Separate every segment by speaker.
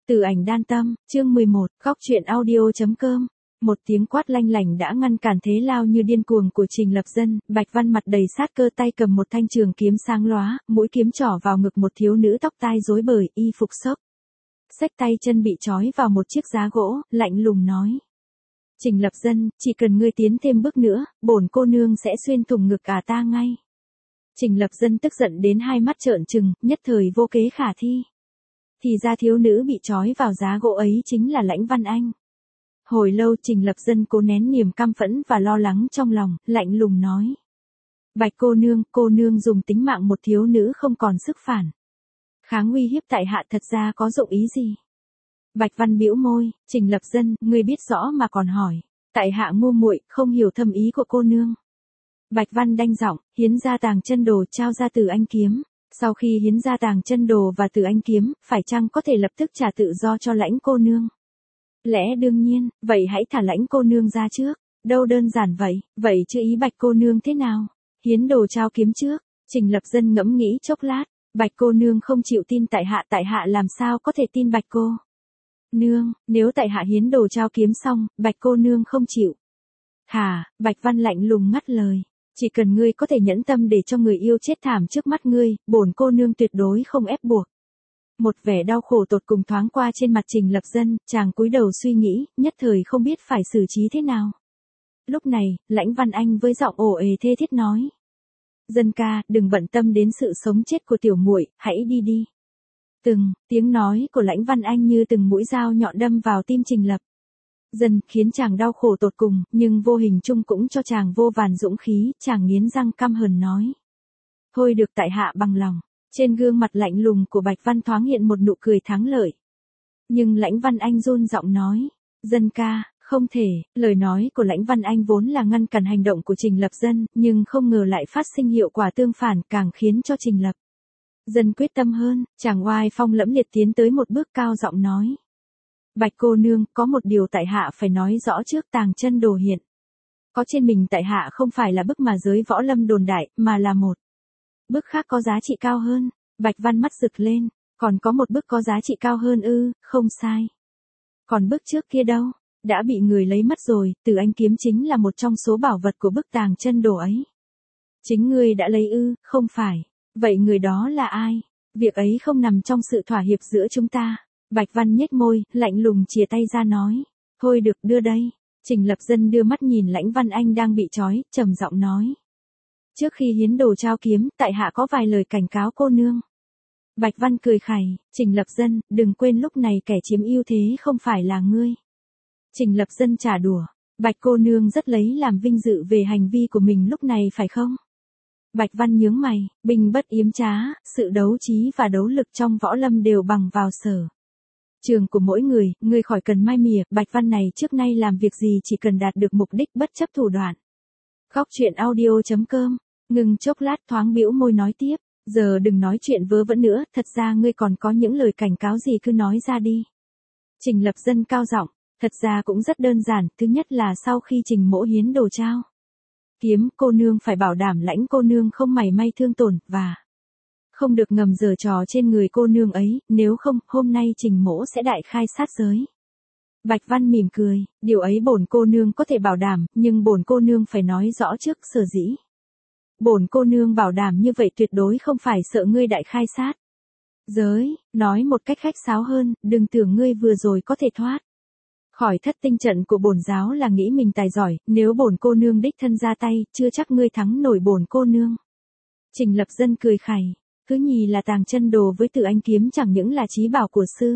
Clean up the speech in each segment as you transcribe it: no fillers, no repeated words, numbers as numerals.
Speaker 1: Từ ảnh đan tâm, chương 11, góc truyện audio.com. Một tiếng quát lanh lảnh đã ngăn cản thế lao như điên cuồng của Trình Lập Dân, Bạch Văn mặt đầy sát cơ tay cầm một thanh trường kiếm sáng lóa, mũi kiếm trỏ vào ngực một thiếu nữ tóc tai rối bời, y phục xốc xách tay chân bị trói vào một chiếc giá gỗ, lạnh lùng nói. Trình Lập Dân, chỉ cần ngươi tiến thêm bước nữa, bổn cô nương sẽ xuyên thủng ngực cả ta ngay. Trình Lập Dân tức giận đến hai mắt trợn trừng, nhất thời vô kế khả thi. Thì ra thiếu nữ bị trói vào giá gỗ ấy chính là Lãnh Văn Anh. Hồi lâu Trình Lập Dân cố nén niềm căm phẫn và lo lắng trong lòng, lạnh lùng nói. Bạch cô nương dùng tính mạng một thiếu nữ không còn sức phản kháng uy hiếp tại hạ thật ra có dụng ý gì? Bạch Văn bĩu môi, Trình Lập Dân, ngươi biết rõ mà còn hỏi. Tại hạ ngu muội, không hiểu thâm ý của cô nương. Bạch Văn đanh giọng, hiến ra tàng chân đồ trao ra Từ Anh kiếm. Sau khi hiến ra tàng chân đồ và Từ Anh kiếm, phải chăng có thể lập tức trả tự do cho Lãnh cô nương? Lẽ đương nhiên, vậy hãy thả Lãnh cô nương ra trước. Đâu đơn giản vậy chứ ý Bạch cô nương thế nào? Hiến đồ trao kiếm trước. Trình Lập Dân ngẫm nghĩ chốc lát. Bạch cô nương không chịu tin tại hạ làm sao có thể tin Bạch cô nương, nếu tại hạ hiến đồ trao kiếm xong, Bạch cô nương không chịu. Hả, Bạch Văn lạnh lùng ngắt lời. Chỉ cần ngươi có thể nhẫn tâm để cho người yêu chết thảm trước mắt ngươi, bổn cô nương tuyệt đối không ép buộc. Một vẻ đau khổ tột cùng thoáng qua trên mặt Trình Lập Dân, chàng cúi đầu suy nghĩ, nhất thời không biết phải xử trí thế nào. Lúc này, Lãnh Văn Anh với giọng ồ ề thê thiết nói. Dân ca, đừng bận tâm đến sự sống chết của tiểu muội, hãy đi đi. Tiếng nói của Lãnh Văn Anh như từng mũi dao nhọn đâm vào tim Trình Lập Dân, khiến chàng đau khổ tột cùng, nhưng vô hình chung cũng cho chàng vô vàn dũng khí, chàng nghiến răng căm hờn nói. Thôi được tại hạ bằng lòng. Trên gương mặt lạnh lùng của Bạch Văn thoáng hiện một nụ cười thắng lợi. Nhưng Lãnh Văn Anh run giọng nói. Dân ca, không thể, lời nói của Lãnh Văn Anh vốn là ngăn cản hành động của Trình Lập Dân, nhưng không ngờ lại phát sinh hiệu quả tương phản, càng khiến cho Trình Lập Dân quyết tâm hơn, chàng oai phong lẫm liệt tiến tới một bước cao giọng nói. Bạch cô nương, có một điều tại hạ phải nói rõ trước, tàng chân đồ hiện có trên mình tại hạ không phải là bức mà giới võ lâm đồn đại, mà là một bức khác có giá trị cao hơn. Bạch Văn mắt rực lên, còn có một bức có giá trị cao hơn ư? Không sai. Còn bức trước kia đâu? Đã bị người lấy mất rồi. Từ Anh kiếm chính là một trong số bảo vật của bức tàng chân đồ ấy. Chính ngươi đã lấy ư? Không phải. Vậy người đó là ai? Việc ấy không nằm trong sự thỏa hiệp giữa chúng ta. Bạch Văn nhếch môi, lạnh lùng chìa tay ra nói. Thôi được, đưa đây. Trình Lập Dân đưa mắt nhìn Lãnh Văn Anh đang bị trói, trầm giọng nói. Trước khi hiến đồ trao kiếm, tại hạ có vài lời cảnh cáo cô nương. Bạch Văn cười khẩy, Trình Lập Dân, đừng quên lúc này kẻ chiếm ưu thế không phải là ngươi. Trình Lập Dân trả đùa, Bạch cô nương rất lấy làm vinh dự về hành vi của mình lúc này phải không? Bạch Văn nhướng mày, binh bất yếm trá, sự đấu trí và đấu lực trong võ lâm đều bằng vào sở trường của mỗi người, ngươi khỏi cần mai mỉa. Bạch Văn này trước nay làm việc gì chỉ cần đạt được mục đích bất chấp thủ đoạn. Góc truyện audio.com. Ngừng chốc lát thoáng bĩu môi nói tiếp, giờ đừng nói chuyện vớ vẩn nữa, thật ra ngươi còn có những lời cảnh cáo gì cứ nói ra đi. Trình Lập Dân cao giọng, thật ra cũng rất đơn giản, thứ nhất là sau khi Trình mỗ hiến đồ trao kiếm, cô nương phải bảo đảm Lãnh cô nương không mảy may thương tổn, và không được ngầm giở trò trên người cô nương ấy, nếu không, hôm nay Trình mỗ sẽ đại khai sát giới. Bạch Văn mỉm cười, điều ấy bổn cô nương có thể bảo đảm, nhưng bổn cô nương phải nói rõ trước, sở dĩ bổn cô nương bảo đảm như vậy tuyệt đối không phải sợ ngươi đại khai sát giới, nói một cách khách sáo hơn, đừng tưởng ngươi vừa rồi có thể thoát khỏi thất tinh trận của bổn giáo là nghĩ mình tài giỏi, nếu bổn cô nương đích thân ra tay, chưa chắc ngươi thắng nổi bổn cô nương. Trình Lập Dân cười khẩy, cứ nhì là tàng chân đồ với Từ Anh kiếm chẳng những là chí bảo của sư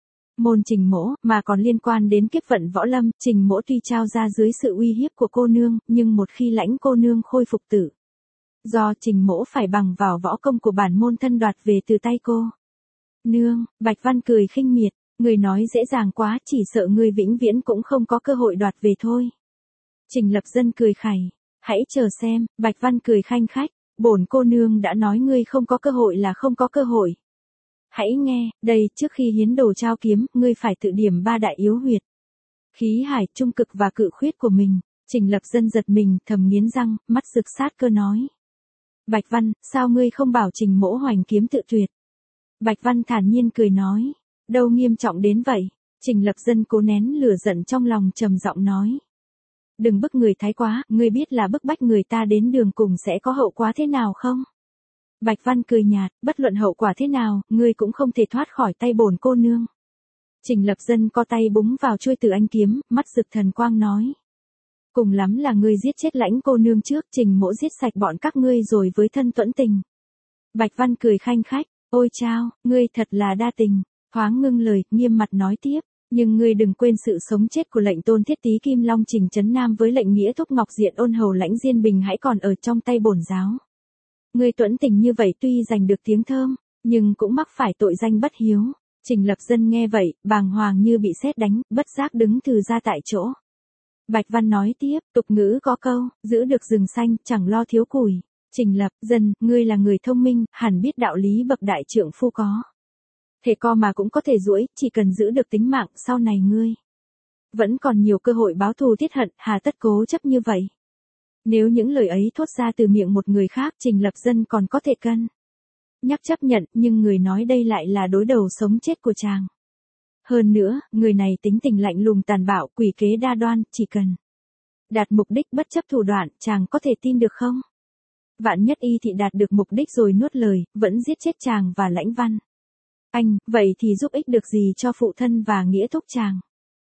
Speaker 1: môn Trình mỗ, mà còn liên quan đến kiếp vận võ lâm. Trình mỗ tuy trao ra dưới sự uy hiếp của cô nương, nhưng một khi Lãnh cô nương khôi phục tự do, Trình mỗ phải bằng vào võ công của bản môn thân đoạt về từ tay cô nương. Bạch Văn cười khinh miệt, người nói dễ dàng quá, chỉ sợ ngươi vĩnh viễn cũng không có cơ hội đoạt về thôi. Trình Lập Dân cười khẩy, hãy chờ xem. Bạch Văn cười khanh khách, bổn cô nương đã nói ngươi không có cơ hội là không có cơ hội. Hãy nghe, đây, trước khi hiến đồ trao kiếm, ngươi phải tự điểm 3 đại yếu huyệt khí hải, trung cực và cự khuyết của mình. Trình Lập Dân giật mình, thầm nghiến răng, mắt rực sát cơ nói. Bạch Văn, sao ngươi không bảo Trình mỗ hoành kiếm tự tuyệt? Bạch Văn thản nhiên cười nói. Đâu nghiêm trọng đến vậy. Trình Lập Dân cố nén lửa giận trong lòng trầm giọng nói. Đừng bức người thái quá, ngươi biết là bức bách người ta đến đường cùng sẽ có hậu quả thế nào không? Bạch Văn cười nhạt, bất luận hậu quả thế nào, ngươi cũng không thể thoát khỏi tay bổn cô nương. Trình Lập Dân co tay búng vào chuôi Tử Anh kiếm, mắt rực thần quang nói. Cùng lắm là ngươi giết chết Lãnh cô nương trước, Trình mỗ giết sạch bọn các ngươi rồi với thân tuẫn tình. Bạch Văn cười khanh khách, ôi chao, ngươi thật là đa tình, thoáng ngưng lời, nghiêm mặt nói tiếp. Nhưng ngươi đừng quên sự sống chết của lệnh tôn thiết tý Kim Long Trình Trấn Nam với lệnh nghĩa thúc Ngọc Diện ôn hầu Lãnh Diên Bình hãy còn ở trong tay bổn giáo. Ngươi tuẫn tình như vậy tuy giành được tiếng thơm, nhưng cũng mắc phải tội danh bất hiếu. Trình Lập Dân nghe vậy, bàng hoàng như bị sét đánh, bất giác đứng thừ ra tại chỗ. Bạch Văn nói tiếp, tục ngữ có câu, giữ được rừng xanh, chẳng lo thiếu củi. Trình Lập Dân, ngươi là người thông minh, hẳn biết đạo lý bậc đại trượng phu có. Thể co mà cũng có thể duỗi, chỉ cần giữ được tính mạng, sau này ngươi vẫn còn nhiều cơ hội báo thù tiết hận, hà tất cố chấp như vậy. Nếu những lời ấy thốt ra từ miệng một người khác, Trình Lập Dân còn có thể cân nhắc chấp nhận, nhưng người nói đây lại là đối đầu sống chết của chàng. Hơn nữa, người này tính tình lạnh lùng tàn bạo, quỷ kế đa đoan, chỉ cần đạt mục đích bất chấp thủ đoạn, chàng có thể tin được không? Vạn nhất y thị đạt được mục đích rồi nuốt lời, vẫn giết chết chàng và Lãnh Văn Anh, vậy thì giúp ích được gì cho phụ thân và nghĩa thúc chàng?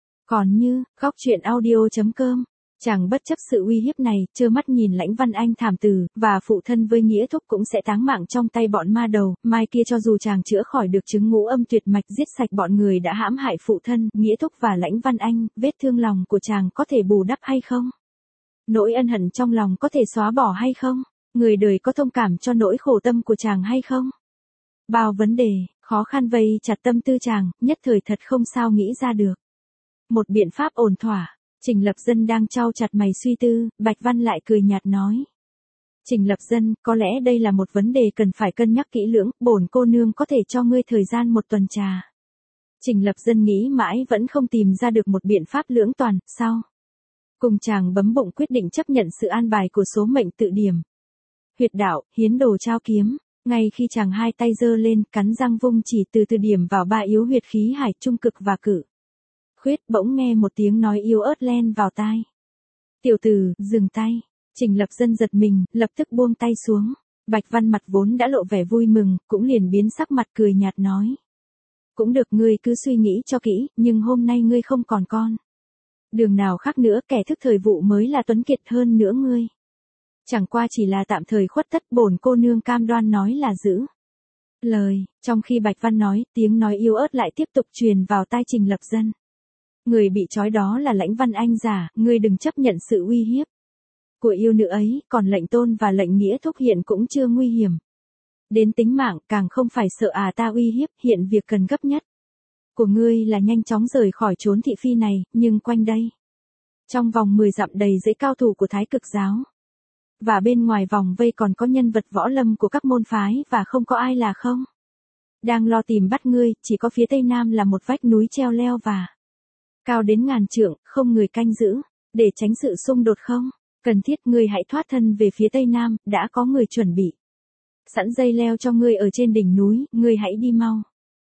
Speaker 1: Còn như, góc truyện audio.com, chàng bất chấp sự uy hiếp này, trơ mắt nhìn Lãnh Văn Anh thảm tử, và phụ thân với nghĩa thúc cũng sẽ táng mạng trong tay bọn ma đầu, mai kia cho dù chàng chữa khỏi được chứng ngũ âm tuyệt mạch giết sạch bọn người đã hãm hại phụ thân, nghĩa thúc và Lãnh Văn Anh, vết thương lòng của chàng có thể bù đắp hay không? Nỗi ân hận trong lòng có thể xóa bỏ hay không? Người đời có thông cảm cho nỗi khổ tâm của chàng hay không? Bao vấn đề, khó khăn vây chặt tâm tư chàng, nhất thời thật không sao nghĩ ra được. Một biện pháp ổn thỏa. Trình Lập Dân đang chau chặt mày suy tư, Bạch Văn lại cười nhạt nói. Trình Lập Dân, có lẽ đây là một vấn đề cần phải cân nhắc kỹ lưỡng, bổn cô nương có thể cho ngươi thời gian một tuần trà. Trình Lập Dân nghĩ mãi vẫn không tìm ra được một biện pháp lưỡng toàn, sau. Cùng chàng bấm bụng quyết định chấp nhận sự an bài của số mệnh tự điểm. Huyệt đạo, hiến đồ trao kiếm, ngay khi chàng hai tay giơ lên, cắn răng vung chỉ từ điểm vào ba yếu huyệt khí hải, trung cực và cử. Khuyết bỗng nghe một tiếng nói yếu ớt len vào tai. Tiểu tử, dừng tay. Trình Lập Dân giật mình, lập tức buông tay xuống. Bạch Văn mặt vốn đã lộ vẻ vui mừng, cũng liền biến sắc mặt cười nhạt nói. Cũng được, ngươi cứ suy nghĩ cho kỹ, nhưng hôm nay ngươi không còn con đường nào khác nữa, kẻ thức thời vụ mới là tuấn kiệt hơn nữa ngươi. Chẳng qua chỉ là tạm thời khuất tất, bổn cô nương cam đoan nói là giữ lời. Trong khi Bạch Văn nói, tiếng nói yếu ớt lại tiếp tục truyền vào tai Trình Lập Dân. Người bị trói đó là Lãnh Văn Anh giả, ngươi đừng chấp nhận sự uy hiếp của yêu nữ ấy, còn lệnh tôn và lệnh nghĩa thúc hiện cũng chưa nguy hiểm đến tính mạng, càng không phải sợ ta uy hiếp, hiện việc cần gấp nhất của ngươi là nhanh chóng rời khỏi chốn thị phi này, nhưng quanh đây, trong vòng 10 dặm đầy dãy cao thủ của Thái Cực giáo, và bên ngoài vòng vây còn có nhân vật võ lâm của các môn phái và không có ai là không đang lo tìm bắt ngươi, chỉ có phía tây nam là một vách núi treo leo và cao đến ngàn trượng, không người canh giữ, để tránh sự xung đột không cần thiết, ngươi hãy thoát thân về phía tây nam, đã có người chuẩn bị sẵn dây leo cho ngươi ở trên đỉnh núi, ngươi hãy đi mau.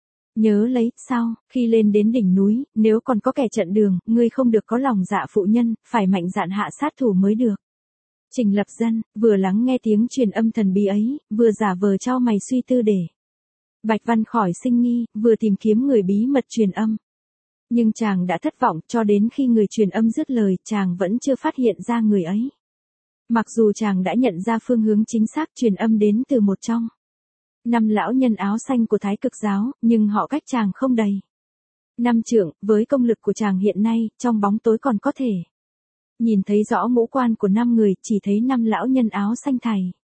Speaker 1: Nhớ lấy, sau khi lên đến đỉnh núi, nếu còn có kẻ chặn đường, ngươi không được có lòng dạ phụ nhân, phải mạnh dạn hạ sát thủ mới được. Trình Lập Dân vừa lắng nghe tiếng truyền âm thần bí ấy, vừa giả vờ chau mày suy tư để Bạch Văn khỏi sinh nghi, vừa tìm kiếm người bí mật truyền âm. Nhưng chàng đã thất vọng, cho đến khi người truyền âm dứt lời, chàng vẫn chưa phát hiện ra người ấy. Mặc dù chàng đã nhận ra phương hướng chính xác, truyền âm đến từ một trong 5 lão nhân áo xanh của Thái Cực giáo, nhưng họ cách chàng không đầy 5 trượng, với công lực của chàng hiện nay, trong bóng tối còn có thể nhìn thấy rõ ngũ quan của 5 người, chỉ thấy 5 lão nhân áo xanh thầy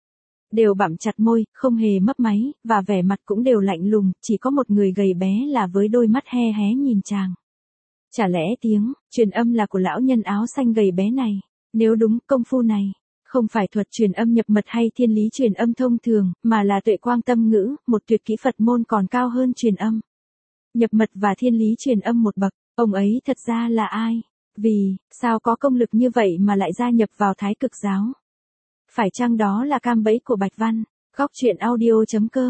Speaker 1: đều bặm chặt môi, không hề mấp máy, và vẻ mặt cũng đều lạnh lùng, chỉ có một người gầy bé là với đôi mắt he hé nhìn chàng. Chả lẽ tiếng truyền âm là của lão nhân áo xanh gầy bé này? Nếu đúng, công phu này không phải thuật truyền âm nhập mật hay thiên lý truyền âm thông thường, mà là tuệ quang tâm ngữ, một tuyệt kỹ Phật môn còn cao hơn truyền âm nhập mật và thiên lý truyền âm một bậc. Ông ấy thật ra là ai? Vì sao có công lực như vậy mà lại gia nhập vào Thái Cực giáo? Phải chăng đó là cam bẫy của Bạch Văn? Góc truyện audio.com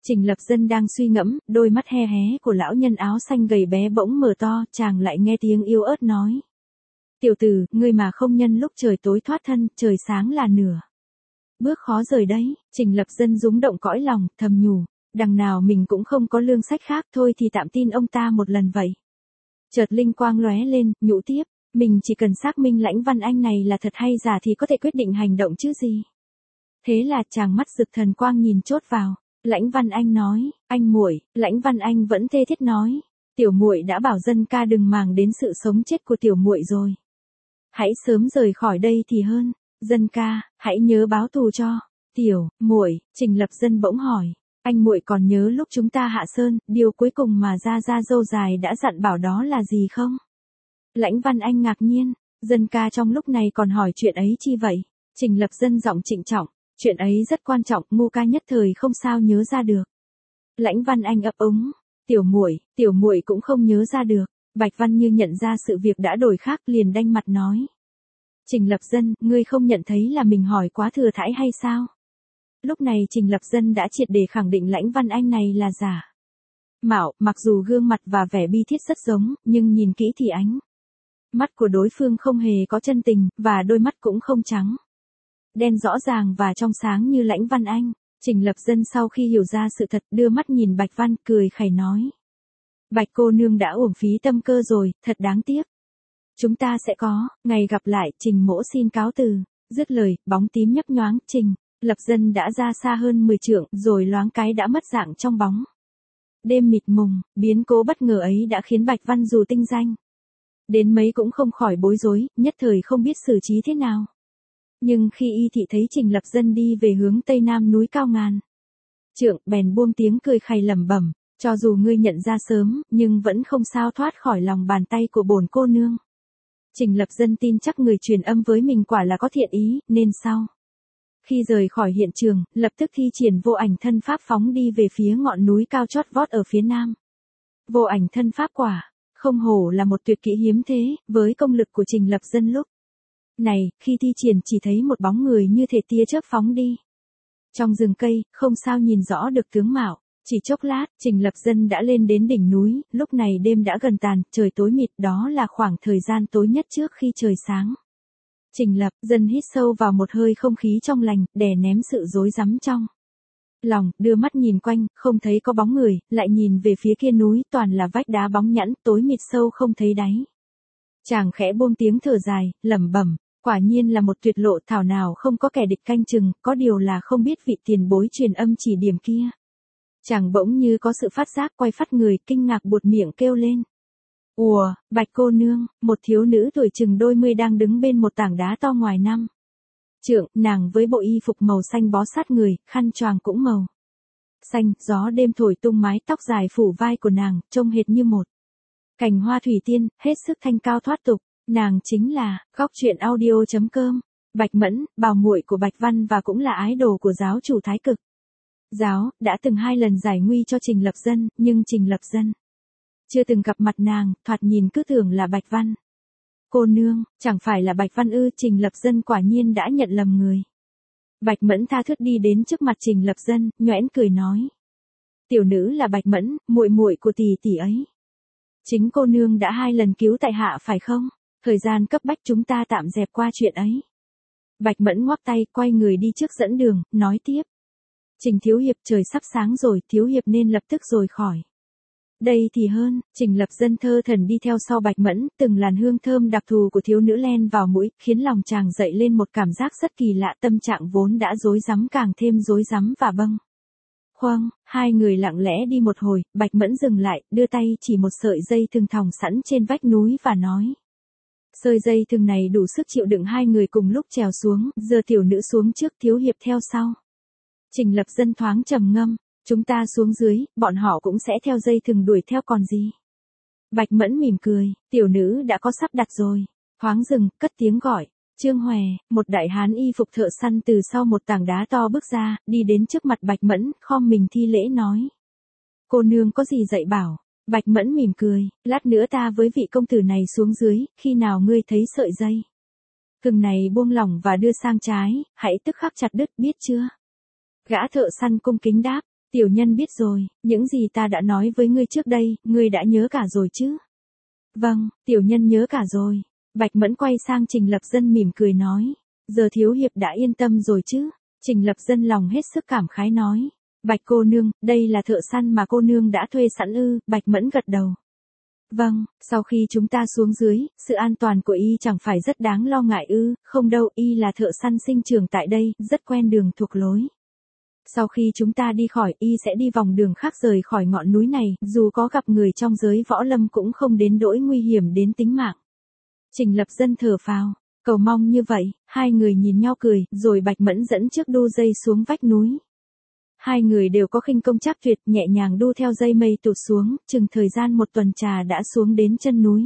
Speaker 1: Trình Lập Dân đang suy ngẫm, đôi mắt he hé của lão nhân áo xanh gầy bé bỗng mở to, chàng lại nghe tiếng yếu ớt nói. Tiểu tử, ngươi mà không nhân lúc trời tối thoát thân, trời sáng là nửa bước khó rời đấy. Trình Lập Dân rúng động cõi lòng, thầm nhủ, đằng nào mình cũng không có lương sách khác, thôi thì tạm tin ông ta một lần vậy. Chợt linh quang lóe lên, nhủ tiếp, mình chỉ cần xác minh Lãnh Văn Anh này là thật hay giả thì có thể quyết định hành động chứ gì. Thế là chàng mắt rực thần quang nhìn chốt vào. Lãnh Văn Anh nói, anh muội. Lãnh Văn Anh vẫn thê thiết nói, tiểu muội đã bảo Dân ca đừng màng đến sự sống chết của tiểu muội rồi. Hãy sớm rời khỏi đây thì hơn. Dân ca, hãy nhớ báo thù cho tiểu muội. Trình Lập Dân bỗng hỏi, anh muội còn nhớ lúc chúng ta hạ sơn, điều cuối cùng mà Gia Gia dâu dài đã dặn bảo đó là gì không? Lãnh Văn Anh ngạc nhiên, Dân ca trong lúc này còn hỏi chuyện ấy chi vậy? Trình Lập Dân giọng trịnh trọng, chuyện ấy rất quan trọng, ngu ca nhất thời không sao nhớ ra được. Lãnh Văn Anh ấp úng, tiểu muội cũng không nhớ ra được. Bạch Văn Như nhận ra sự việc đã đổi khác liền đanh mặt nói. Trình Lập Dân, ngươi không nhận thấy là mình hỏi quá thừa thãi hay sao? Lúc này Trình Lập Dân đã triệt để khẳng định Lãnh Văn Anh này là giả mạo, mặc dù gương mặt và vẻ bi thiết rất giống, nhưng nhìn kỹ thì ánh mắt của đối phương không hề có chân tình, và đôi mắt cũng không trắng đen rõ ràng và trong sáng như Lãnh Văn Anh. Trình Lập Dân sau khi hiểu ra sự thật đưa mắt nhìn Bạch Văn cười khẩy nói. Bạch cô nương đã uổng phí tâm cơ rồi, thật đáng tiếc. Chúng ta sẽ có ngày gặp lại. Trình mỗ xin cáo từ. Dứt lời, bóng tím nhấp nhoáng, Trình Lập Dân đã ra xa hơn 10 trượng, rồi loáng cái đã mất dạng trong bóng đêm mịt mùng. Biến cố bất ngờ ấy đã khiến Bạch Văn dù tinh danh đến mấy cũng không khỏi bối rối, nhất thời không biết xử trí thế nào. Nhưng khi y thị thấy Trình Lập Dân đi về hướng tây nam núi cao ngàn trượng, bèn buông tiếng cười khẩy lẩm bẩm, cho dù ngươi nhận ra sớm, nhưng vẫn không sao thoát khỏi lòng bàn tay của bổn cô nương. Trình Lập Dân tin chắc người truyền âm với mình quả là có thiện ý, nên sau khi rời khỏi hiện trường, lập tức thi triển vô ảnh thân pháp phóng đi về phía ngọn núi cao chót vót ở phía nam. Vô ảnh thân pháp quả không hổ là một tuyệt kỹ hiếm thế, với công lực của Trình Lập Dân lúc này, khi thi triển chỉ thấy một bóng người như thể tia chớp phóng đi trong rừng cây, không sao nhìn rõ được tướng mạo. Chỉ chốc lát, Trình Lập Dân đã lên đến đỉnh núi, lúc này đêm đã gần tàn, trời tối mịt, đó là khoảng thời gian tối nhất trước khi trời sáng. Trình Lập Dân hít sâu vào một hơi không khí trong lành, đè ném sự rối rắm trong lòng, đưa mắt nhìn quanh, không thấy có bóng người, lại nhìn về phía kia núi, toàn là vách đá bóng nhẵn, tối mịt sâu không thấy đáy. Chàng khẽ buông tiếng thở dài, lẩm bẩm, quả nhiên là một tuyệt lộ, thảo nào không có kẻ địch canh chừng, có điều là không biết vị tiền bối truyền âm chỉ điểm kia. Chàng bỗng như có sự phát giác, quay phát người, kinh ngạc buột miệng kêu lên. Ùa, Bạch cô nương, một thiếu nữ tuổi chừng đôi mươi đang đứng bên một tảng đá to ngoài năm trượng, nàng với bộ y phục màu xanh bó sát người, khăn choàng cũng màu xanh, gió đêm thổi tung mái tóc dài phủ vai của nàng, trông hệt như một cành hoa thủy tiên, hết sức thanh cao thoát tục. Nàng chính là Góc Truyện Audio.com, Bạch Mẫn, bảo muội của Bạch Văn và cũng là ái đồ của giáo chủ Thái Cực giáo, đã từng 2 lần giải nguy cho Trình Lập Dân, nhưng Trình Lập Dân chưa từng gặp mặt nàng, thoạt nhìn cứ tưởng là Bạch Văn. Cô nương, chẳng phải là Bạch Văn ư? Trình Lập Dân quả nhiên đã nhận lầm người. Bạch Mẫn tha thướt đi đến trước mặt Trình Lập Dân, nhoẻn cười nói. Tiểu nữ là Bạch Mẫn, muội muội của tỷ tỷ ấy. Chính cô nương đã 2 lần cứu tại hạ phải không? Thời gian cấp bách chúng ta tạm dẹp qua chuyện ấy. Bạch Mẫn ngoắc tay, quay người đi trước dẫn đường, nói tiếp. Trình thiếu hiệp, trời sắp sáng rồi, thiếu hiệp nên lập tức rồi khỏi đây thì hơn. Trình Lập Dân thơ thần đi theo sau Bạch Mẫn, từng làn hương thơm đặc thù của thiếu nữ len vào mũi, khiến lòng chàng dậy lên một cảm giác rất kỳ lạ, tâm trạng vốn đã rối rắm càng thêm rối rắm và bâng khuâng. 2 người lặng lẽ đi một hồi, Bạch Mẫn dừng lại, đưa tay chỉ một sợi dây thừng thòng sẵn trên vách núi và nói. Sợi dây thừng này đủ sức chịu đựng 2 người cùng lúc trèo xuống, giờ tiểu nữ xuống trước, thiếu hiệp theo sau. Trình Lập Dân thoáng trầm ngâm. Chúng ta xuống dưới, bọn họ cũng sẽ theo dây thừng đuổi theo còn gì. Bạch Mẫn mỉm cười, tiểu nữ đã có sắp đặt rồi. Thoáng dừng, cất tiếng gọi. Trương Hòe, một đại hán y phục thợ săn từ sau một tảng đá to bước ra, đi đến trước mặt Bạch Mẫn, khom mình thi lễ nói. Cô nương có gì dạy bảo? Bạch Mẫn mỉm cười, lát nữa ta với vị công tử này xuống dưới, khi nào ngươi thấy sợi dây thừng này buông lỏng và đưa sang trái, hãy tức khắc chặt đứt, biết chưa? Gã thợ săn cung kính đáp. Tiểu nhân biết rồi, những gì ta đã nói với ngươi trước đây, ngươi đã nhớ cả rồi chứ? Vâng, tiểu nhân nhớ cả rồi. Bạch Mẫn quay sang Trình Lập Dân mỉm cười nói. Giờ thiếu hiệp đã yên tâm rồi chứ? Trình Lập Dân lòng hết sức cảm khái nói. Bạch cô nương, đây là thợ săn mà cô nương đã thuê sẵn ư? Bạch Mẫn gật đầu. Vâng, sau khi chúng ta xuống dưới, sự an toàn của y chẳng phải rất đáng lo ngại ư? Không đâu, y là thợ săn sinh trưởng tại đây, rất quen đường thuộc lối. Sau khi chúng ta đi khỏi, y sẽ đi vòng đường khác rời khỏi ngọn núi này, dù có gặp người trong giới võ lâm cũng không đến nỗi nguy hiểm đến tính mạng. Trình Lập Dân thở phào, cầu mong như vậy. Hai người nhìn nhau cười, rồi Bạch Mẫn dẫn chiếc đu dây xuống vách núi. Hai người đều có khinh công chắc tuyệt, nhẹ nhàng đu theo dây mây tụt xuống, chừng thời gian một tuần trà đã xuống đến chân núi.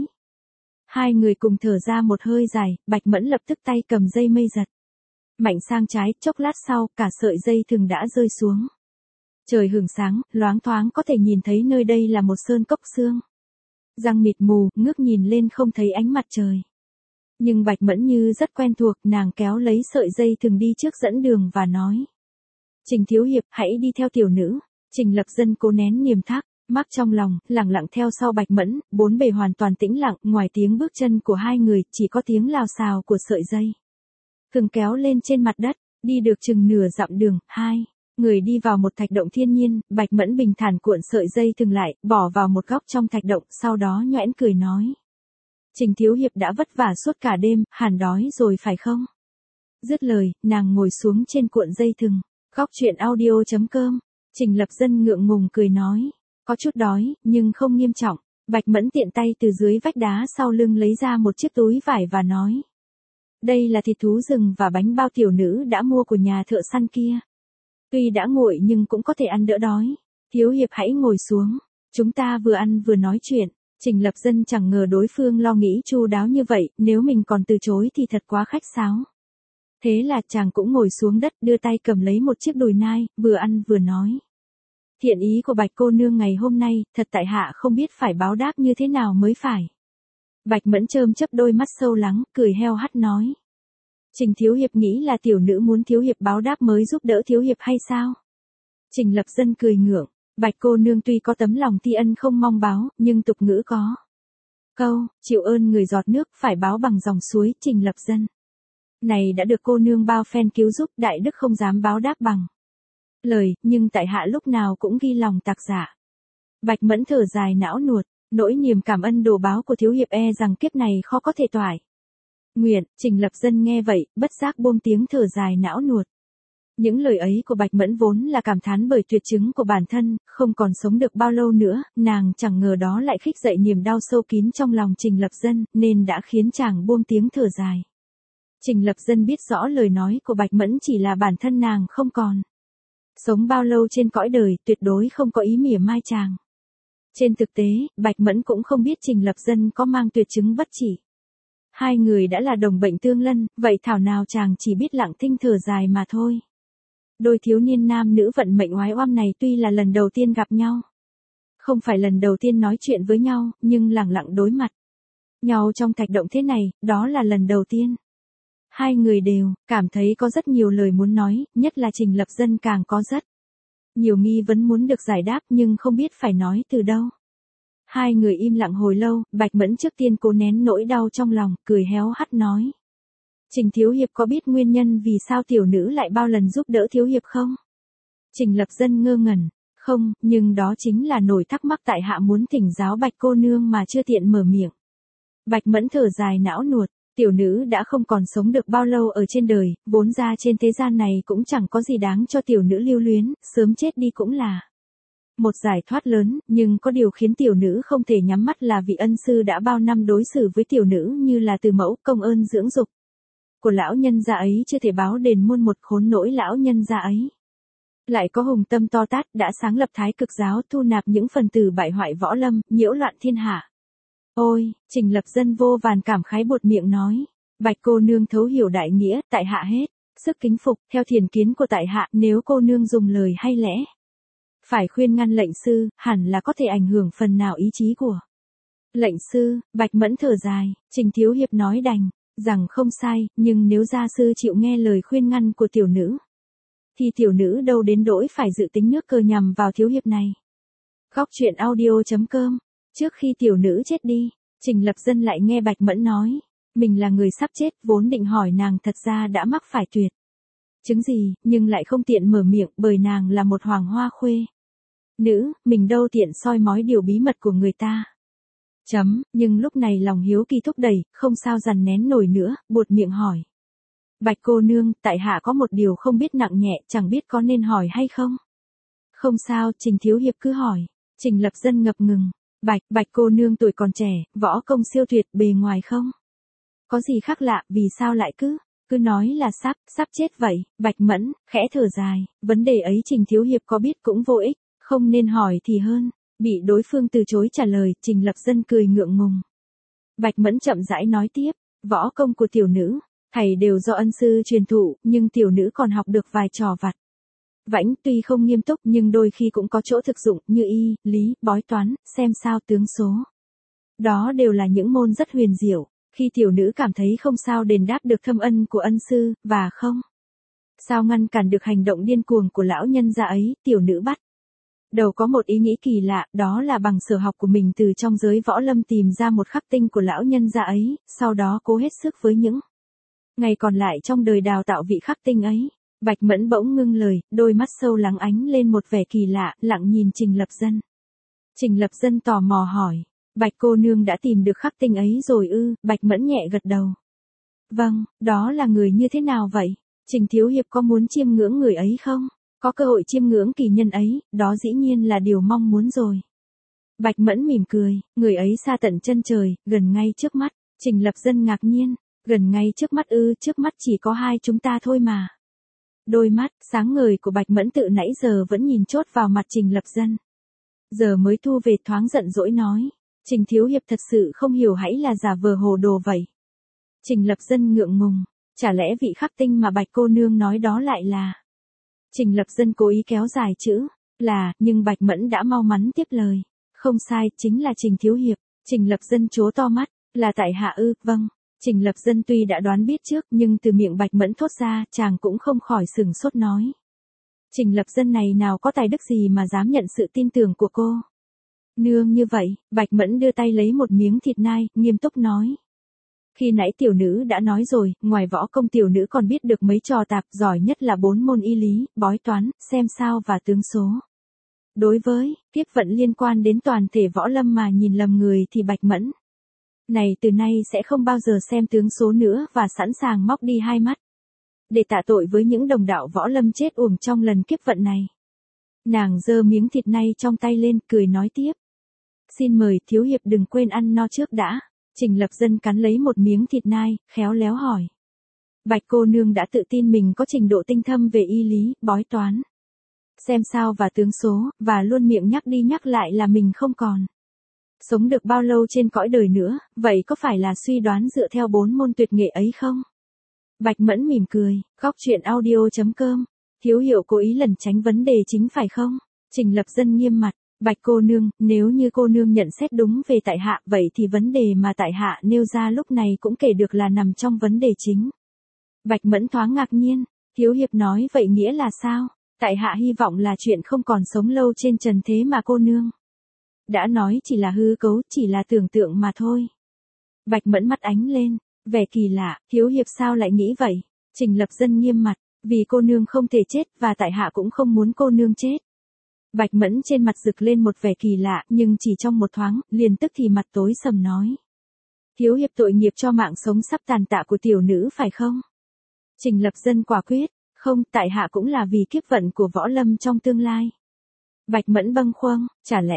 Speaker 1: Hai người cùng thở ra một hơi dài, Bạch Mẫn lập tức tay cầm dây mây giật mạnh sang trái, chốc lát sau, cả sợi dây thừng đã rơi xuống. Trời hửng sáng, loáng thoáng có thể nhìn thấy nơi đây là một sơn cốc xương. Răng mịt mù, ngước nhìn lên không thấy ánh mặt trời. Nhưng Bạch Mẫn như rất quen thuộc, nàng kéo lấy sợi dây thừng đi trước dẫn đường và nói. Trình thiếu hiệp, hãy đi theo tiểu nữ. Trình Lập Dân cố nén niềm thắc mắc trong lòng, lặng lặng theo sau Bạch Mẫn, bốn bề hoàn toàn tĩnh lặng, ngoài tiếng bước chân của hai người, chỉ có tiếng lào xào của sợi dây. Thừng kéo lên trên mặt đất, đi được chừng nửa dặm đường, hai người đi vào một thạch động thiên nhiên, Bạch Mẫn bình thản cuộn sợi dây thừng lại, bỏ vào một góc trong thạch động, sau đó nhoẻn cười nói. Trình thiếu hiệp đã vất vả suốt cả đêm, hẳn đói rồi phải không? Dứt lời, nàng ngồi xuống trên cuộn dây thừng. Góc truyện audio.com. Trình Lập Dân ngượng ngùng cười nói. Có chút đói, nhưng không nghiêm trọng. Bạch Mẫn tiện tay từ dưới vách đá sau lưng lấy ra một chiếc túi vải và nói. Đây là thịt thú rừng và bánh bao tiểu nữ đã mua của nhà thợ săn kia. Tuy đã nguội nhưng cũng có thể ăn đỡ đói. Thiếu hiệp hãy ngồi xuống. Chúng ta vừa ăn vừa nói chuyện. Trình Lập Dân chẳng ngờ đối phương lo nghĩ chu đáo như vậy, nếu mình còn từ chối thì thật quá khách sáo. Thế là chàng cũng ngồi xuống đất, đưa tay cầm lấy một chiếc đùi nai, vừa ăn vừa nói. Thiện ý của Bạch cô nương ngày hôm nay, thật tại hạ không biết phải báo đáp như thế nào mới phải. Bạch Mẫn chớm chớp đôi mắt sâu lắng, cười heo hắt nói. Trình thiếu hiệp nghĩ là tiểu nữ muốn thiếu hiệp báo đáp mới giúp đỡ thiếu hiệp hay sao? Trình Lập Dân cười ngượng. Bạch cô nương tuy có tấm lòng tri ân không mong báo, nhưng tục ngữ có câu, chịu ơn người giọt nước phải báo bằng dòng suối. Trình Lập Dân này đã được cô nương bao phen cứu giúp, đại đức không dám báo đáp bằng lời, nhưng tại hạ lúc nào cũng ghi lòng tạc dạ. Bạch Mẫn thở dài não nuột, nỗi niềm cảm ân đồ báo của thiếu hiệp e rằng kiếp này khó có thể toại nguyện. Trình Lập Dân nghe vậy, bất giác buông tiếng thở dài não nuột. Những lời ấy của Bạch Mẫn vốn là cảm thán bởi tuyệt chứng của bản thân, không còn sống được bao lâu nữa, nàng chẳng ngờ đó lại khích dậy niềm đau sâu kín trong lòng Trình Lập Dân, nên đã khiến chàng buông tiếng thở dài. Trình Lập Dân biết rõ lời nói của Bạch Mẫn chỉ là bản thân nàng không còn sống bao lâu trên cõi đời, tuyệt đối không có ý mỉa mai chàng. Trên thực tế, Bạch Mẫn cũng không biết Trình Lập Dân có mang tuyệt chứng bất trị. Hai người đã là đồng bệnh tương lân, vậy thảo nào chàng chỉ biết lặng thinh thở dài mà thôi. Đôi thiếu niên nam nữ vận mệnh oái oăm này tuy là lần đầu tiên gặp nhau, không phải lần đầu tiên nói chuyện với nhau, nhưng lặng lặng đối mặt nhau trong thạch động thế này, đó là lần đầu tiên. Hai người đều cảm thấy có rất nhiều lời muốn nói, nhất là Trình Lập Dân càng có rất nhiều nghi vấn muốn được giải đáp nhưng không biết phải nói từ đâu. Hai người im lặng hồi lâu, Bạch Mẫn trước tiên cố nén nỗi đau trong lòng, cười héo hắt nói. Trình thiếu hiệp có biết nguyên nhân vì sao tiểu nữ lại bao lần giúp đỡ thiếu hiệp không? Trình Lập Dân ngơ ngẩn. Không, nhưng đó chính là nỗi thắc mắc tại hạ muốn thỉnh giáo Bạch cô nương mà chưa tiện mở miệng. Bạch Mẫn thở dài não nuột. Tiểu nữ đã không còn sống được bao lâu ở trên đời, vốn ra trên thế gian này cũng chẳng có gì đáng cho tiểu nữ lưu luyến, sớm chết đi cũng là một giải thoát lớn, nhưng có điều khiến tiểu nữ không thể nhắm mắt là vị ân sư đã bao năm đối xử với tiểu nữ như là từ mẫu, công ơn dưỡng dục của lão nhân gia ấy chưa thể báo đền muôn một khốn nỗi lão nhân gia ấy. Lại có hùng tâm to tát đã sáng lập Thái Cực giáo, thu nạp những phần tử bại hoại võ lâm, nhiễu loạn thiên hạ. Ôi, Trình Lập Dân vô vàn cảm khái buột miệng nói. Bạch cô nương thấu hiểu đại nghĩa, tại hạ hết sức kính phục, theo thiền kiến của tại hạ, nếu cô nương dùng lời hay lẽ phải khuyên ngăn lệnh sư, hẳn là có thể ảnh hưởng phần nào ý chí của lệnh sư. Bạch Mẫn thở dài, Trình thiếu hiệp nói đành rằng không sai, nhưng nếu gia sư chịu nghe lời khuyên ngăn của tiểu nữ thì tiểu nữ đâu đến nỗi phải dự tính nước cờ nhằm vào thiếu hiệp này. Góc truyện audio.com. Trước khi tiểu nữ chết đi, Trình Lập Dân lại nghe Bạch Mẫn nói, mình là người sắp chết, vốn định hỏi nàng thật ra đã mắc phải tuyệt chứng gì, nhưng lại không tiện mở miệng bởi nàng là một hoàng hoa khuê nữ, mình đâu tiện soi mói điều bí mật của người ta. Nhưng lúc này lòng hiếu kỳ thúc đẩy, không sao dằn nén nổi nữa, buột miệng hỏi. Bạch cô nương, tại hạ có một điều không biết nặng nhẹ, chẳng biết có nên hỏi hay không? Không sao, Trình thiếu hiệp cứ hỏi. Trình Lập Dân ngập ngừng. Bạch cô nương tuổi còn trẻ, võ công siêu tuyệt, bề ngoài không có gì khác lạ, vì sao lại cứ nói là sắp chết vậy? Bạch Mẫn khẽ thở dài, vấn đề ấy Trình thiếu hiệp có biết cũng vô ích, không nên hỏi thì hơn. Bị đối phương từ chối trả lời, Trình Lập Dân cười ngượng ngùng. Bạch Mẫn chậm rãi nói tiếp, võ công của tiểu nữ thầy đều do ân sư truyền thụ, nhưng tiểu nữ còn học được vài trò vặt vãnh, tuy không nghiêm túc nhưng đôi khi cũng có chỗ thực dụng, như y, lý, bói toán, xem sao tướng số. Đó đều là những môn rất huyền diệu, khi tiểu nữ cảm thấy không sao đền đáp được thâm ân của ân sư, và không sao ngăn cản được hành động điên cuồng của lão nhân gia ấy, tiểu nữ bắt đầu có một ý nghĩ kỳ lạ, đó là bằng sở học của mình từ trong giới võ lâm tìm ra một khắc tinh của lão nhân gia ấy, sau đó cố hết sức với những ngày còn lại trong đời đào tạo vị khắc tinh ấy. Bạch Mẫn bỗng ngưng lời, đôi mắt sâu lắng ánh lên một vẻ kỳ lạ, lặng nhìn Trình Lập Dân. Trình Lập Dân tò mò hỏi, Bạch cô nương đã tìm được khắc tinh ấy rồi ư? Bạch Mẫn nhẹ gật đầu. Vâng, đó là người như thế nào vậy? Trình thiếu hiệp có muốn chiêm ngưỡng người ấy không? Có cơ hội chiêm ngưỡng kỳ nhân ấy, đó dĩ nhiên là điều mong muốn rồi. Bạch Mẫn mỉm cười, người ấy xa tận chân trời, gần ngay trước mắt. Trình Lập Dân ngạc nhiên, gần ngay trước mắt ư? Trước mắt chỉ có hai chúng ta thôi mà. Đôi mắt sáng ngời của Bạch Mẫn tự nãy giờ vẫn nhìn chốt vào mặt Trình Lập Dân. Giờ mới thu về, thoáng giận dỗi nói, Trình thiếu hiệp thật sự không hiểu hãy là giả vờ hồ đồ vậy. Trình Lập Dân ngượng ngùng, chả lẽ vị khắc tinh mà Bạch cô nương nói đó lại là... Trình Lập Dân cố ý kéo dài chữ là, nhưng Bạch Mẫn đã mau mắn tiếp lời. Không sai, chính là Trình thiếu hiệp. Trình Lập Dân trố to mắt, là tại hạ ư? Vâng. Trình Lập Dân tuy đã đoán biết trước, nhưng từ miệng Bạch Mẫn thốt ra, chàng cũng không khỏi sửng sốt nói. Trình Lập Dân này nào có tài đức gì mà dám nhận sự tin tưởng của cô nương như vậy? Bạch Mẫn đưa tay lấy một miếng thịt nai, nghiêm túc nói. Khi nãy tiểu nữ đã nói rồi, ngoài võ công tiểu nữ còn biết được mấy trò tạp, giỏi nhất là 4 môn y lý, bói toán, xem sao và tướng số. Đối với kiếp vận liên quan đến toàn thể võ lâm mà nhìn lầm người thì Bạch Mẫn này từ nay sẽ không bao giờ xem tướng số nữa và sẵn sàng móc đi hai mắt để tạ tội với những đồng đạo võ lâm chết uổng trong lần kiếp vận này. Nàng giơ miếng thịt nay trong tay lên, cười nói tiếp. Xin mời thiếu hiệp đừng quên ăn no trước đã. Trình Lập Dân cắn lấy một miếng thịt nai, khéo léo hỏi. Bạch cô nương đã tự tin mình có trình độ tinh thâm về y lý, bói toán, xem sao và tướng số, và luôn miệng nhắc đi nhắc lại là mình không còn sống được bao lâu trên cõi đời nữa, vậy có phải là suy đoán dựa theo 4 môn tuyệt nghệ ấy không? Bạch Mẫn mỉm cười, góc truyện audio.com, thiếu hiểu cố ý lẩn tránh vấn đề chính phải không? Trình Lập Dân nghiêm mặt, Bạch cô nương, nếu như cô nương nhận xét đúng về tại hạ, vậy thì vấn đề mà tại hạ nêu ra lúc này cũng kể được là nằm trong vấn đề chính. Bạch Mẫn thoáng ngạc nhiên, thiếu hiệp nói vậy nghĩa là sao? Tại hạ hy vọng là chuyện không còn sống lâu trên trần thế mà cô nương đã nói chỉ là hư cấu, chỉ là tưởng tượng mà thôi. Bạch Mẫn mắt ánh lên, vẻ kỳ lạ, thiếu hiệp sao lại nghĩ vậy? Trình Lập Dân nghiêm mặt, vì cô nương không thể chết, và tại hạ cũng không muốn cô nương chết. Bạch Mẫn trên mặt rực lên một vẻ kỳ lạ, nhưng chỉ trong một thoáng, liền tức thì mặt tối sầm nói. Thiếu hiệp tội nghiệp cho mạng sống sắp tàn tạ của tiểu nữ phải không? Trình Lập Dân quả quyết, không, tại hạ cũng là vì kiếp vận của võ lâm trong tương lai. Bạch Mẫn bâng khuâng,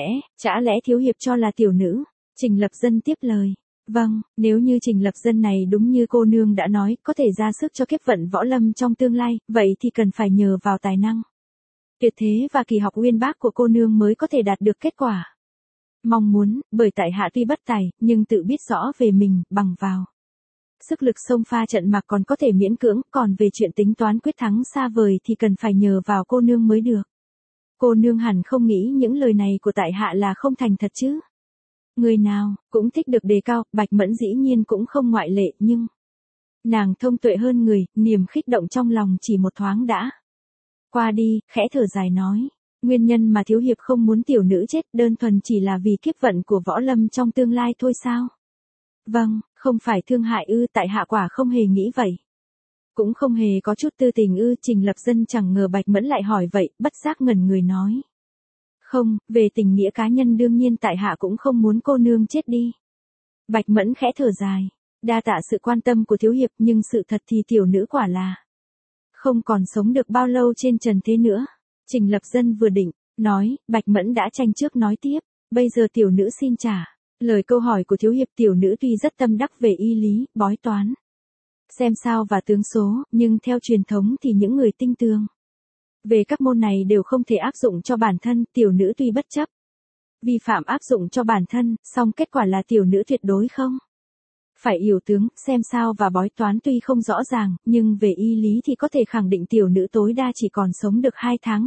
Speaker 1: chả lẽ thiếu hiệp cho là tiểu nữ? Trình Lập Dân tiếp lời. Vâng, nếu như Trình Lập Dân này đúng như cô nương đã nói, có thể ra sức cho kiếp vận võ lâm trong tương lai, vậy thì cần phải nhờ vào tài năng tuyệt thế và kỳ học uyên bác của cô nương mới có thể đạt được kết quả mong muốn, bởi tại hạ tuy bất tài, nhưng tự biết rõ về mình, bằng vào sức lực xông pha trận mạc còn có thể miễn cưỡng, còn về chuyện tính toán quyết thắng xa vời thì cần phải nhờ vào cô nương mới được. Cô nương hẳn không nghĩ những lời này của tại hạ là không thành thật chứ? Người nào cũng thích được đề cao, Bạch Mẫn dĩ nhiên cũng không ngoại lệ, nhưng nàng thông tuệ hơn người, niềm khích động trong lòng chỉ một thoáng đã qua đi, khẽ thở dài nói. Nguyên nhân mà thiếu hiệp không muốn tiểu nữ chết đơn thuần chỉ là vì kiếp vận của võ lâm trong tương lai thôi sao? Vâng, không phải thương hại ư, tại hạ quả không hề nghĩ vậy. Cũng không hề có chút tư tình ư, Trình Lập Dân chẳng ngờ Bạch Mẫn lại hỏi vậy, bất giác ngẩn người nói. Không, về tình nghĩa cá nhân đương nhiên tại hạ cũng không muốn cô nương chết đi. Bạch Mẫn khẽ thở dài, đa tạ sự quan tâm của thiếu hiệp nhưng sự thật thì tiểu nữ quả là không còn sống được bao lâu trên trần thế nữa. Trình Lập Dân vừa định nói, Bạch Mẫn đã tranh trước nói tiếp, bây giờ tiểu nữ xin trả lời câu hỏi của thiếu hiệp. Tiểu nữ tuy rất tâm đắc về y lý, bói toán, xem sao và tướng số, nhưng theo truyền thống thì những người tinh tường về các môn này đều không thể áp dụng cho bản thân. Tiểu nữ tuy bất chấp vi phạm áp dụng cho bản thân, song kết quả là tiểu nữ tuyệt đối không phải yểu tướng, xem sao và bói toán tuy không rõ ràng, nhưng về y lý thì có thể khẳng định tiểu nữ tối đa chỉ còn sống được 2 tháng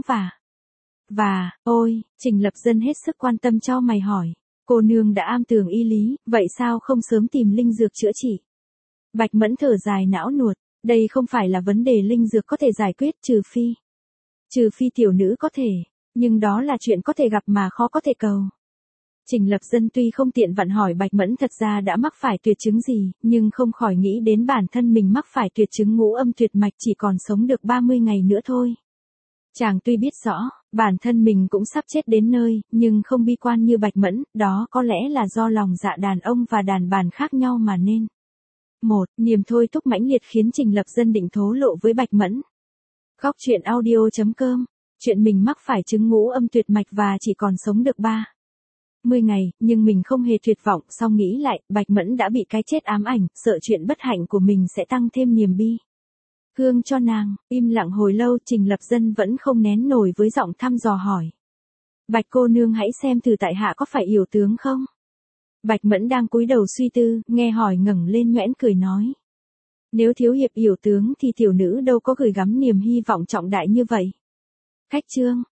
Speaker 1: ôi, Trình Lập Dân hết sức quan tâm cho mày hỏi, cô nương đã am tường y lý, vậy sao không sớm tìm linh dược chữa trị? Bạch Mẫn thở dài não nuột, đây không phải là vấn đề linh dược có thể giải quyết, trừ phi tiểu nữ có thể, nhưng đó là chuyện có thể gặp mà khó có thể cầu. Trình Lập Dân tuy không tiện vặn hỏi Bạch Mẫn thật ra đã mắc phải tuyệt chứng gì, nhưng không khỏi nghĩ đến bản thân mình mắc phải tuyệt chứng ngũ âm tuyệt mạch, chỉ còn sống được 30 ngày nữa thôi. Chàng tuy biết rõ, bản thân mình cũng sắp chết đến nơi, nhưng không bi quan như Bạch Mẫn, đó có lẽ là do lòng dạ đàn ông và đàn bà khác nhau mà nên. Niềm thôi thúc mãnh liệt khiến Trình Lập Dân định thổ lộ với Bạch Mẫn. Góc truyện audio.com, chuyện mình mắc phải chứng ngũ âm tuyệt mạch và chỉ còn sống được 30 ngày, nhưng mình không hề tuyệt vọng. Sau nghĩ lại, Bạch Mẫn đã bị cái chết ám ảnh, sợ chuyện bất hạnh của mình sẽ tăng thêm niềm bi thương cho nàng. Im lặng hồi lâu, Trình Lập Dân vẫn không nén nổi với giọng thăm dò hỏi. Bạch cô nương hãy xem thử tại hạ có phải yểu tướng không? Bạch Mẫn đang cúi đầu suy tư, nghe hỏi ngẩng lên nhoẻn cười nói. Nếu thiếu hiệp yểu tướng thì tiểu nữ đâu có gửi gắm niềm hy vọng trọng đại như vậy. Khách chương.